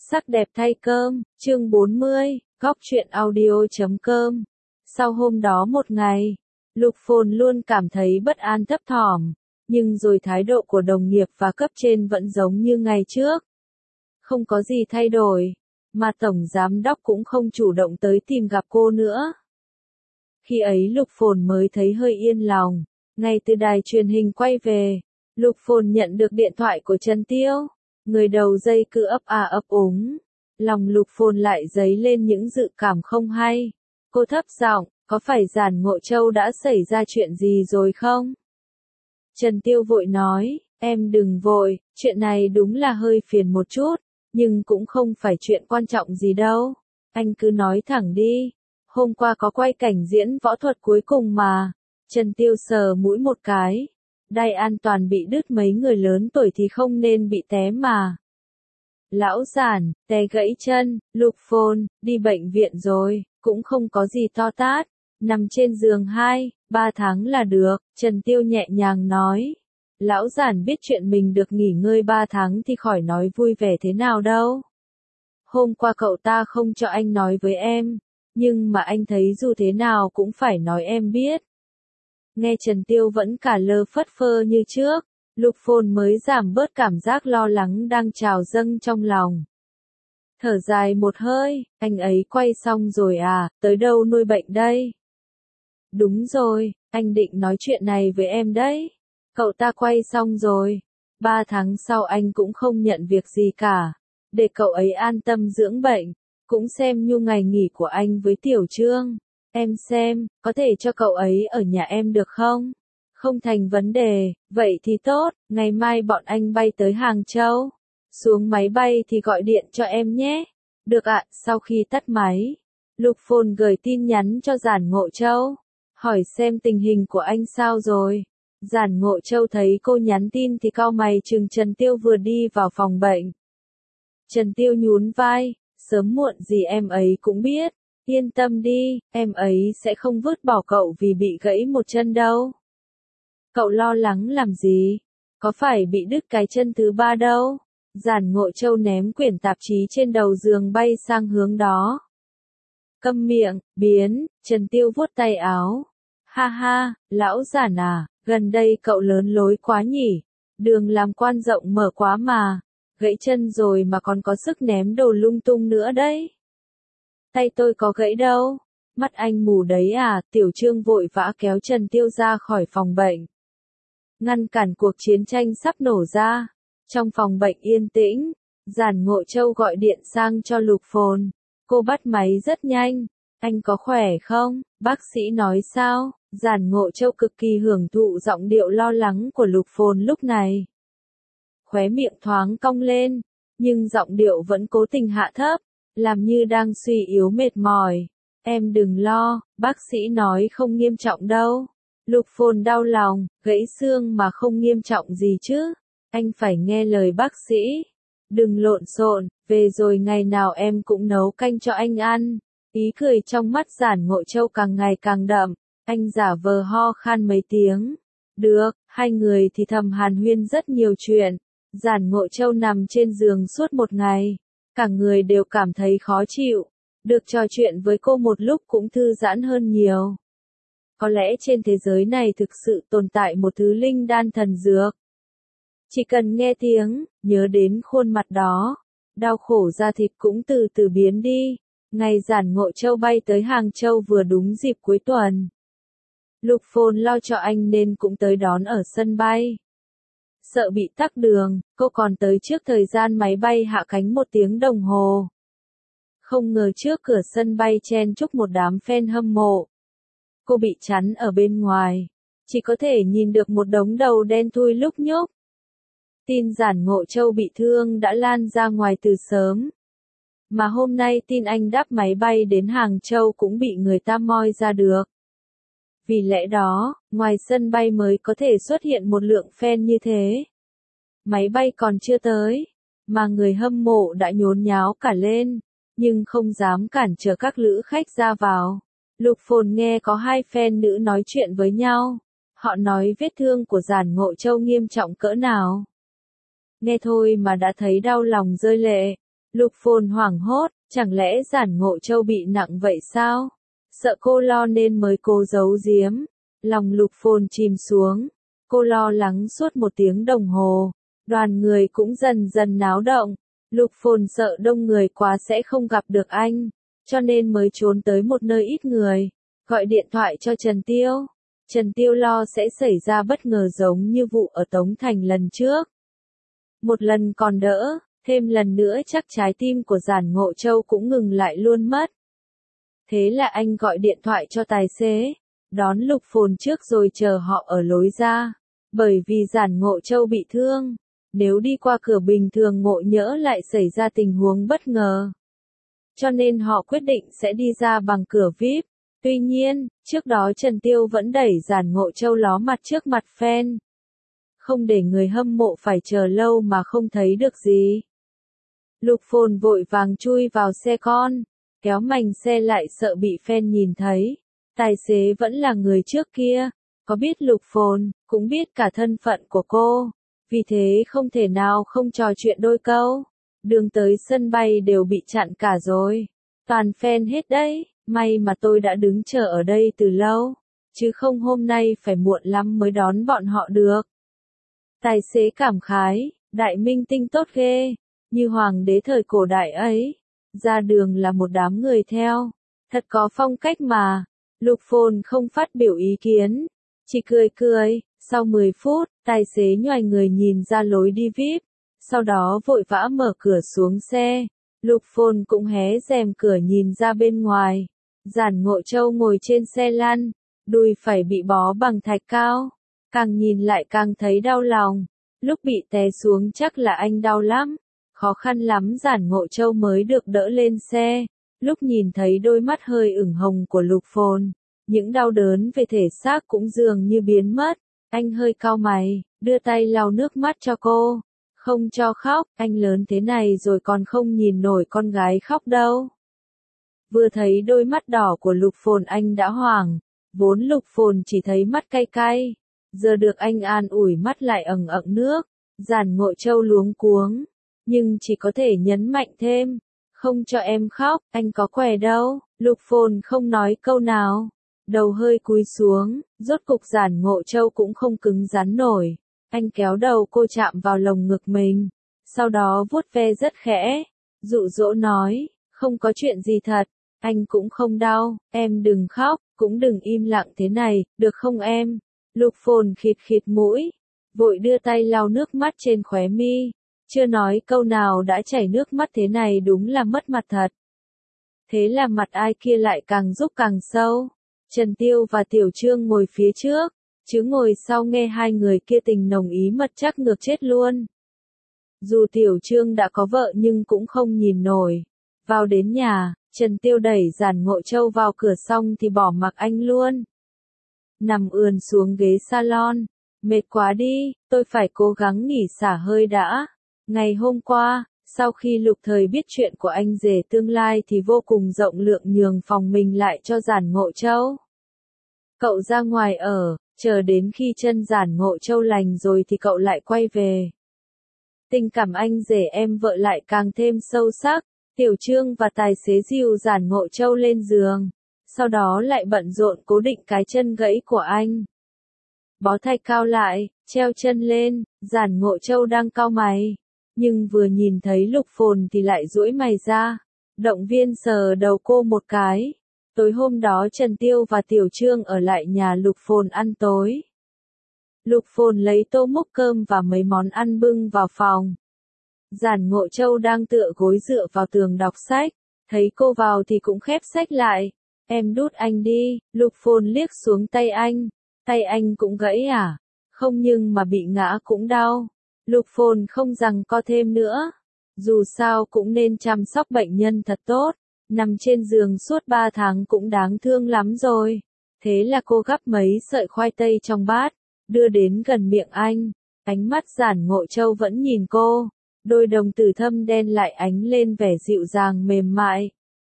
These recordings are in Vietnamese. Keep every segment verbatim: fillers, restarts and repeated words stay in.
Sắc đẹp thay cơm, chương bốn mươi, góc truyện audio chấm com. Sau hôm đó một ngày, Lục Phồn luôn cảm thấy bất an thấp thỏm, nhưng rồi thái độ của đồng nghiệp và cấp trên vẫn giống như ngày trước. Không có gì thay đổi, mà tổng giám đốc cũng không chủ động tới tìm gặp cô nữa. Khi ấy Lục Phồn mới thấy hơi yên lòng, ngay từ đài truyền hình quay về, Lục Phồn nhận được điện thoại của Trần Tiêu. Người đầu dây cứ ấp à ấp úng, lòng Lục Phồn lại dấy lên những dự cảm không hay. Cô thấp giọng, có phải Giản Ngộ Châu đã xảy ra chuyện gì rồi không? Trần Tiêu vội nói, em đừng vội, chuyện này đúng là hơi phiền một chút, nhưng cũng không phải chuyện quan trọng gì đâu. Anh cứ nói thẳng đi, hôm qua có quay cảnh diễn võ thuật cuối cùng mà. Trần Tiêu sờ mũi một cái. Đai an toàn bị đứt, mấy người lớn tuổi thì không nên bị té mà. Lão Giản, té gãy chân, Lục Phồn, đi bệnh viện rồi, cũng không có gì to tát, nằm trên giường hai, ba tháng là được, Trần Tiêu nhẹ nhàng nói. Lão Giản biết chuyện mình được nghỉ ngơi ba tháng thì khỏi nói vui vẻ thế nào đâu. Hôm qua cậu ta không cho anh nói với em, nhưng mà anh thấy dù thế nào cũng phải nói em biết. Nghe Trần Tiêu vẫn cả lơ phất phơ như trước, Lục Phồn mới giảm bớt cảm giác lo lắng đang trào dâng trong lòng. Thở dài một hơi, anh ấy quay xong rồi à, tới đâu nuôi bệnh đây? Đúng rồi, anh định nói chuyện này với em đấy. Cậu ta quay xong rồi, ba tháng sau anh cũng không nhận việc gì cả, để cậu ấy an tâm dưỡng bệnh, cũng xem như ngày nghỉ của anh với Tiểu Trương. Em xem, có thể cho cậu ấy ở nhà em được không? Không thành vấn đề, vậy thì tốt, ngày mai bọn anh bay tới Hàng Châu. Xuống máy bay thì gọi điện cho em nhé. Được ạ, sau khi tắt máy, Lục Phồn gửi tin nhắn cho Giản Ngộ Châu, hỏi xem tình hình của anh sao rồi. Giản Ngộ Châu thấy cô nhắn tin thì cau mày chừng Trần Tiêu vừa đi vào phòng bệnh. Trần Tiêu nhún vai, sớm muộn gì em ấy cũng biết. Yên tâm đi, em ấy sẽ không vứt bỏ cậu vì bị gãy một chân đâu. Cậu lo lắng làm gì? Có phải bị đứt cái chân thứ ba đâu? Giản Ngộ Châu ném quyển tạp chí trên đầu giường bay sang hướng đó. Câm miệng, biến, Trần Tiêu vuốt tay áo. Ha ha, lão Giản à, gần đây cậu lớn lối quá nhỉ? Đường làm quan rộng mở quá mà. Gãy chân rồi mà còn có sức ném đồ lung tung nữa đấy. Tay tôi có gãy đâu, mắt anh mù đấy à, Tiểu Trương vội vã kéo Trần Tiêu ra khỏi phòng bệnh. Ngăn cản cuộc chiến tranh sắp nổ ra. Trong phòng bệnh yên tĩnh, Giản Ngộ Châu gọi điện sang cho Lục Phồn. Cô bắt máy rất nhanh. Anh có khỏe không? Bác sĩ nói sao? Giản Ngộ Châu cực kỳ hưởng thụ giọng điệu lo lắng của Lục Phồn lúc này. Khóe miệng thoáng cong lên, nhưng giọng điệu vẫn cố tình hạ thấp, làm như đang suy yếu mệt mỏi. Em đừng lo, bác sĩ nói không nghiêm trọng đâu. Lục Phồn đau lòng, gãy xương mà không nghiêm trọng gì chứ. Anh phải nghe lời bác sĩ. Đừng lộn xộn, về rồi ngày nào em cũng nấu canh cho anh ăn. Ý cười trong mắt Giản Ngộ Châu càng ngày càng đậm, anh giả vờ ho khan mấy tiếng. Được, hai người thì thầm hàn huyên rất nhiều chuyện. Giản Ngộ Châu nằm trên giường suốt một ngày. Cả người đều cảm thấy khó chịu, được trò chuyện với cô một lúc cũng thư giãn hơn nhiều. Có lẽ trên thế giới này thực sự tồn tại một thứ linh đan thần dược. Chỉ cần nghe tiếng, nhớ đến khuôn mặt đó, đau khổ da thịt cũng từ từ biến đi. Ngày Giản Ngộ Châu bay tới Hàng Châu vừa đúng dịp cuối tuần. Lục Phồn lo cho anh nên cũng tới đón ở sân bay. Sợ bị tắc đường, cô còn tới trước thời gian máy bay hạ cánh một tiếng đồng hồ. Không ngờ trước cửa sân bay chen chúc một đám fan hâm mộ. Cô bị chắn ở bên ngoài, chỉ có thể nhìn được một đống đầu đen thui lúc nhúc. Tin Giản Ngộ Châu bị thương đã lan ra ngoài từ sớm. Mà hôm nay tin anh đáp máy bay đến Hàng Châu cũng bị người ta moi ra được. Vì lẽ đó, ngoài sân bay mới có thể xuất hiện một lượng fan như thế. Máy bay còn chưa tới, mà người hâm mộ đã nhốn nháo cả lên, nhưng không dám cản trở các lữ khách ra vào. Lục Phồn nghe có hai fan nữ nói chuyện với nhau. Họ nói vết thương của Giản Ngộ Châu nghiêm trọng cỡ nào. Nghe thôi mà đã thấy đau lòng rơi lệ. Lục Phồn hoảng hốt, chẳng lẽ Giản Ngộ Châu bị nặng vậy sao? Sợ cô lo nên mới cố giấu giếm. Lòng Lục Phồn chìm xuống. Cô lo lắng suốt một tiếng đồng hồ. Đoàn người cũng dần dần náo động. Lục Phồn sợ đông người quá sẽ không gặp được anh. Cho nên mới trốn tới một nơi ít người. Gọi điện thoại cho Trần Tiêu. Trần Tiêu lo sẽ xảy ra bất ngờ giống như vụ ở Tống Thành lần trước. Một lần còn đỡ, thêm lần nữa chắc trái tim của Giản Ngộ Châu cũng ngừng lại luôn mất. Thế là anh gọi điện thoại cho tài xế, đón Lục Phồn trước rồi chờ họ ở lối ra. Bởi vì Giản Ngộ Châu bị thương, nếu đi qua cửa bình thường ngộ nhỡ lại xảy ra tình huống bất ngờ. Cho nên họ quyết định sẽ đi ra bằng cửa vi ai pi. Tuy nhiên, trước đó Trần Tiêu vẫn đẩy Giản Ngộ Châu ló mặt trước mặt fan. Không để người hâm mộ phải chờ lâu mà không thấy được gì. Lục Phồn vội vàng chui vào xe con, kéo mành xe lại sợ bị fan nhìn thấy. Tài xế vẫn là người trước kia, có biết Lục Phồn, cũng biết cả thân phận của cô. Vì thế không thể nào không trò chuyện đôi câu. Đường tới sân bay đều bị chặn cả rồi. Toàn fan hết đấy, may mà tôi đã đứng chờ ở đây từ lâu. Chứ không hôm nay phải muộn lắm mới đón bọn họ được. Tài xế cảm khái, đại minh tinh tốt ghê, như hoàng đế thời cổ đại ấy. Ra đường là một đám người theo. Thật có phong cách mà. Lục Phồn không phát biểu ý kiến. Chỉ cười cười. Sau mười phút, tài xế nhoài người nhìn ra lối đi vi ai pi. Sau đó vội vã mở cửa xuống xe. Lục Phồn cũng hé rèm cửa nhìn ra bên ngoài. Giản Ngộ Châu ngồi trên xe lăn. Đùi phải bị bó bằng thạch cao. Càng nhìn lại càng thấy đau lòng. Lúc bị té xuống chắc là anh đau lắm. Khó khăn lắm Giản Ngộ Châu mới được đỡ lên xe. Lúc nhìn thấy đôi mắt hơi ửng hồng của Lục Phồn, những đau đớn về thể xác cũng dường như biến mất. Anh hơi cau mày, đưa tay lau nước mắt cho cô. Không cho khóc, anh lớn thế này rồi còn không nhìn nổi con gái khóc đâu. Vừa thấy đôi mắt đỏ của Lục Phồn anh đã hoảng. Vốn Lục Phồn chỉ thấy mắt cay cay. Giờ được anh an ủi mắt lại ẩn ẩn nước. Giản Ngộ Châu luống cuống. Nhưng chỉ có thể nhấn mạnh thêm. Không cho em khóc, anh có què đâu. Lục Phồn không nói câu nào. Đầu hơi cúi xuống, rốt cục Giản Ngộ Châu cũng không cứng rắn nổi. Anh kéo đầu cô chạm vào lồng ngực mình. Sau đó vuốt ve rất khẽ. Dụ dỗ nói, không có chuyện gì thật. Anh cũng không đau, em đừng khóc, cũng đừng im lặng thế này, được không em? Lục Phồn khịt khịt mũi. Vội đưa tay lau nước mắt trên khóe mi. Chưa nói câu nào đã chảy nước mắt thế này đúng là mất mặt thật. Thế là mặt ai kia lại càng rúc càng sâu. Trần Tiêu và Tiểu Trương ngồi phía trước, chứ ngồi sau nghe hai người kia tình nồng ý mật chắc ngược chết luôn. Dù Tiểu Trương đã có vợ nhưng cũng không nhìn nổi. Vào đến nhà, Trần Tiêu đẩy Giản Ngộ Châu vào cửa xong thì bỏ mặc anh luôn. Nằm ườn xuống ghế salon. Mệt quá đi, tôi phải cố gắng nghỉ xả hơi đã. Ngày hôm qua, sau khi Lục Thời biết chuyện của anh rể tương lai thì vô cùng rộng lượng nhường phòng mình lại cho Giản Ngộ Châu. Cậu ra ngoài ở, chờ đến khi chân Giản Ngộ Châu lành rồi thì cậu lại quay về. Tình cảm anh rể em vợ lại càng thêm sâu sắc. Tiểu Trương và tài xế dìu Giản Ngộ Châu lên giường. Sau đó lại bận rộn cố định cái chân gãy của anh. Bó thạch cao lại, treo chân lên, Giản Ngộ Châu đang cau mày. Nhưng vừa nhìn thấy Lục Phồn thì lại duỗi mày ra. Động viên sờ đầu cô một cái. Tối hôm đó Trần Tiêu và Tiểu Trương ở lại nhà Lục Phồn ăn tối. Lục Phồn lấy tô múc cơm và mấy món ăn bưng vào phòng. Giản Ngộ Châu đang tựa gối dựa vào tường đọc sách. Thấy cô vào thì cũng khép sách lại. Em đút anh đi. Lục Phồn liếc xuống tay anh. Tay anh cũng gãy à? Không, nhưng mà bị ngã cũng đau. Lục Phồn không giằng co thêm nữa. Dù sao cũng nên chăm sóc bệnh nhân thật tốt. Nằm trên giường suốt ba tháng cũng đáng thương lắm rồi. Thế là cô gắp mấy sợi khoai tây trong bát, đưa đến gần miệng anh. Ánh mắt Giản Ngộ Châu vẫn nhìn cô. Đôi đồng tử thâm đen lại ánh lên vẻ dịu dàng mềm mại.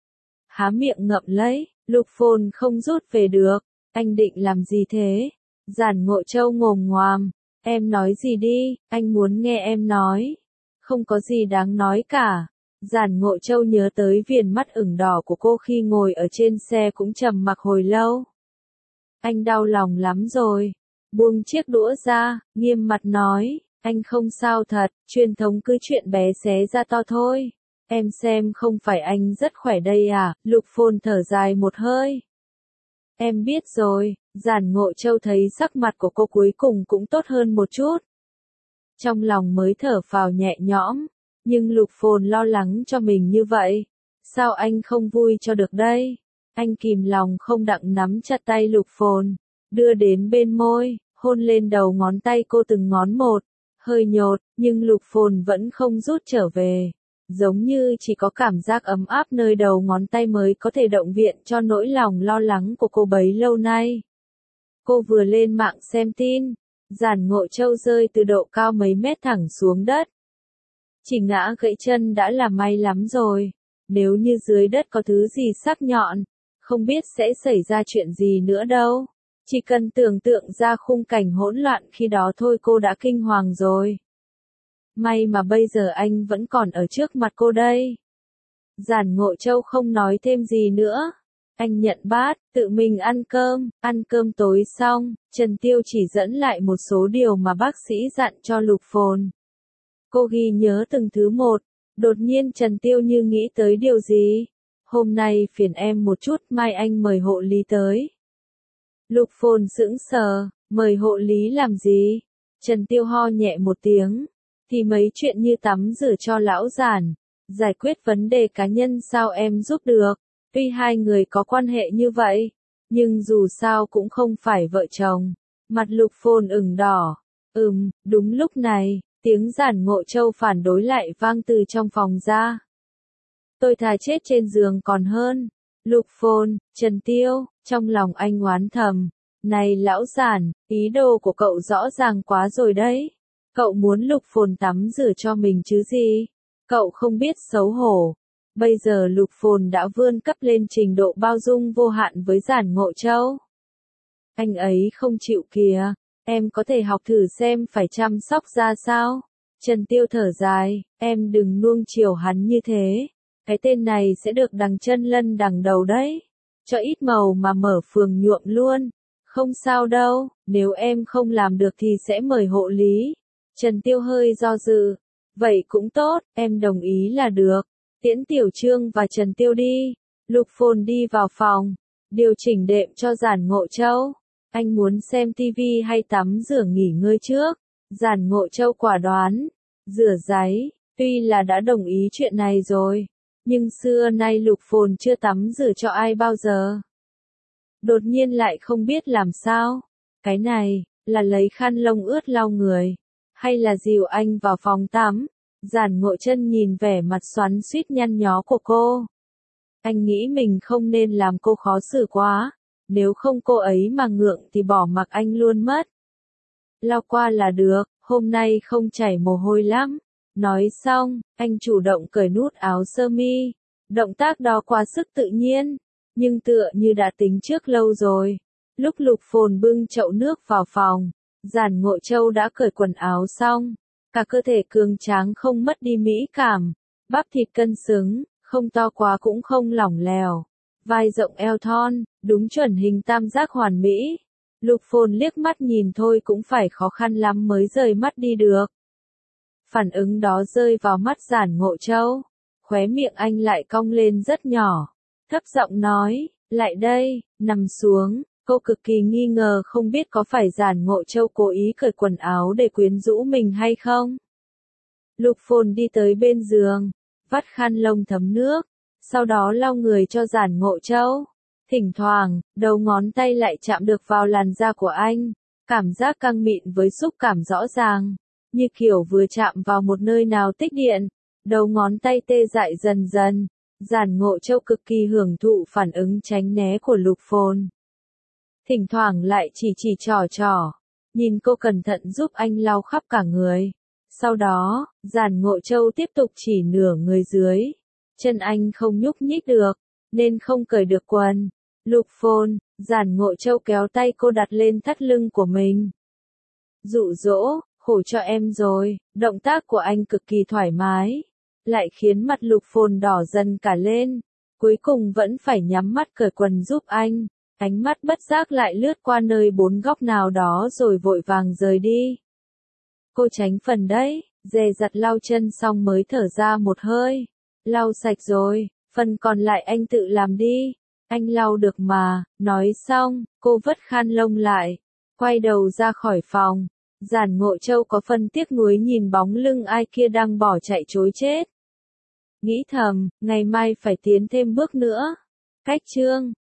Há miệng ngậm lấy, Lục Phồn không rút về được. Anh định làm gì thế? Giản Ngộ Châu ngồm ngoàm. Em nói gì đi, anh muốn nghe em nói. Không có gì đáng nói cả. Giản Ngộ Châu nhớ tới viền mắt ửng đỏ của cô khi ngồi ở trên xe cũng trầm mặc hồi lâu. Anh đau lòng lắm rồi. Buông chiếc đũa ra, nghiêm mặt nói, anh không sao thật, truyền thống cứ chuyện bé xé ra to thôi. Em xem không phải anh rất khỏe đây à, Lục Phồn thở dài một hơi. Em biết rồi, Giản Ngộ Châu thấy sắc mặt của cô cuối cùng cũng tốt hơn một chút. Trong lòng mới thở phào nhẹ nhõm, nhưng Lục Phồn lo lắng cho mình như vậy. Sao anh không vui cho được đây? Anh kìm lòng không đặng nắm chặt tay Lục Phồn, đưa đến bên môi, hôn lên đầu ngón tay cô từng ngón một, hơi nhột, nhưng Lục Phồn vẫn không rút trở về. Giống như chỉ có cảm giác ấm áp nơi đầu ngón tay mới có thể động viện cho nỗi lòng lo lắng của cô bấy lâu nay. Cô vừa lên mạng xem tin, Giản Ngộ Châu rơi từ độ cao mấy mét thẳng xuống đất. Chỉ ngã gãy chân đã là may lắm rồi, nếu như dưới đất có thứ gì sắc nhọn, không biết sẽ xảy ra chuyện gì nữa đâu. Chỉ cần tưởng tượng ra khung cảnh hỗn loạn khi đó thôi cô đã kinh hoàng rồi. May mà bây giờ anh vẫn còn ở trước mặt cô đây. Giản Ngộ Châu không nói thêm gì nữa. Anh nhận bát, tự mình ăn cơm, ăn cơm tối xong, Trần Tiêu chỉ dẫn lại một số điều mà bác sĩ dặn cho Lục Phồn. Cô ghi nhớ từng thứ một, đột nhiên Trần Tiêu như nghĩ tới điều gì. Hôm nay phiền em một chút, mai anh mời hộ lý tới. Lục Phồn sững sờ, mời hộ lý làm gì? Trần Tiêu ho nhẹ một tiếng, thì mấy chuyện như tắm rửa cho lão Giản, giải quyết vấn đề cá nhân sao em giúp được? Tuy hai người có quan hệ như vậy, nhưng dù sao cũng không phải vợ chồng. Mặt Lục Phồn ửng đỏ. Ừm, đúng lúc này, tiếng Giản Ngộ Châu phản đối lại vang từ trong phòng ra. Tôi thà chết trên giường còn hơn. Lục Phồn, Trần Tiêu, trong lòng anh oán thầm. Này lão Giản, ý đồ của cậu rõ ràng quá rồi đấy. Cậu muốn Lục Phồn tắm rửa cho mình chứ gì? Cậu không biết xấu hổ. Bây giờ Lục Phồn đã vươn cấp lên trình độ bao dung vô hạn với Giản Ngộ Châu. Anh ấy không chịu kìa, em có thể học thử xem phải chăm sóc ra sao. Trần Tiêu thở dài, em đừng nuông chiều hắn như thế. Cái tên này sẽ được đằng chân lân đằng đầu đấy. Cho ít màu mà mở phường nhuộm luôn. Không sao đâu, nếu em không làm được thì sẽ mời hộ lý. Trần Tiêu hơi do dự. Vậy cũng tốt, em đồng ý là được. Tiễn Tiểu Trương và Trần Tiêu đi. Lục Phồn đi vào phòng, điều chỉnh đệm cho Giản Ngộ Châu. Anh muốn xem tivi hay tắm rửa nghỉ ngơi trước? Giản Ngộ Châu quả đoán. Rửa ráy, tuy là đã đồng ý chuyện này rồi, nhưng xưa nay Lục Phồn chưa tắm rửa cho ai bao giờ. Đột nhiên lại không biết làm sao. Cái này, là lấy khăn lông ướt lau người, hay là dìu anh vào phòng tắm? Giản Ngộ Chân nhìn vẻ mặt xoắn xuýt nhăn nhó của cô. Anh nghĩ mình không nên làm cô khó xử quá, nếu không cô ấy mà ngượng thì bỏ mặc anh luôn mất. Lau qua là được, hôm nay không chảy mồ hôi lắm. Nói xong, anh chủ động cởi nút áo sơ mi. Động tác đó quá sức tự nhiên, nhưng tựa như đã tính trước lâu rồi. Lúc Lục Phồn bưng chậu nước vào phòng, Giản Ngộ Châu đã cởi quần áo xong. Cả cơ thể cường tráng không mất đi mỹ cảm, bắp thịt cân xứng, không to quá cũng không lỏng lẻo, vai rộng eo thon, đúng chuẩn hình tam giác hoàn mỹ. Lục Phồn liếc mắt nhìn thôi cũng phải khó khăn lắm mới rời mắt đi được. Phản ứng đó rơi vào mắt Giản Ngộ Châu, khóe miệng anh lại cong lên rất nhỏ, thấp giọng nói, lại đây, nằm xuống. Cô cực kỳ nghi ngờ không biết có phải Giản Ngộ Châu cố ý cởi quần áo để quyến rũ mình hay không. Lục Phồn đi tới bên giường, vắt khăn lông thấm nước, sau đó lau người cho Giản Ngộ Châu. Thỉnh thoảng, đầu ngón tay lại chạm được vào làn da của anh, cảm giác căng mịn với xúc cảm rõ ràng, như kiểu vừa chạm vào một nơi nào tích điện. Đầu ngón tay tê dại dần dần, Giản Ngộ Châu cực kỳ hưởng thụ phản ứng tránh né của Lục Phồn. Thỉnh thoảng lại chỉ chỉ trò trò, nhìn cô cẩn thận giúp anh lau khắp cả người. Sau đó, Giản Ngộ Châu tiếp tục chỉ nửa người dưới. Chân anh không nhúc nhích được, nên không cởi được quần. Lục Phồn, Giản Ngộ Châu kéo tay cô đặt lên thắt lưng của mình. Dụ dỗ, khổ cho em rồi, động tác của anh cực kỳ thoải mái. lại khiến mặt Lục Phồn đỏ dần cả lên. Cuối cùng vẫn phải nhắm mắt cởi quần giúp anh. Ánh mắt bất giác lại lướt qua nơi bốn góc nào đó rồi vội vàng rời đi. Cô tránh phần đấy, dè dặt lau chân xong mới thở ra một hơi. Lau sạch rồi, phần còn lại anh tự làm đi. Anh lau được mà, nói xong, cô vất khăn lông lại. Quay đầu ra khỏi phòng. Giản Ngộ Châu có phần tiếc nuối nhìn bóng lưng ai kia đang bỏ chạy trối chết. Nghĩ thầm, ngày mai phải tiến thêm bước nữa. Cách chương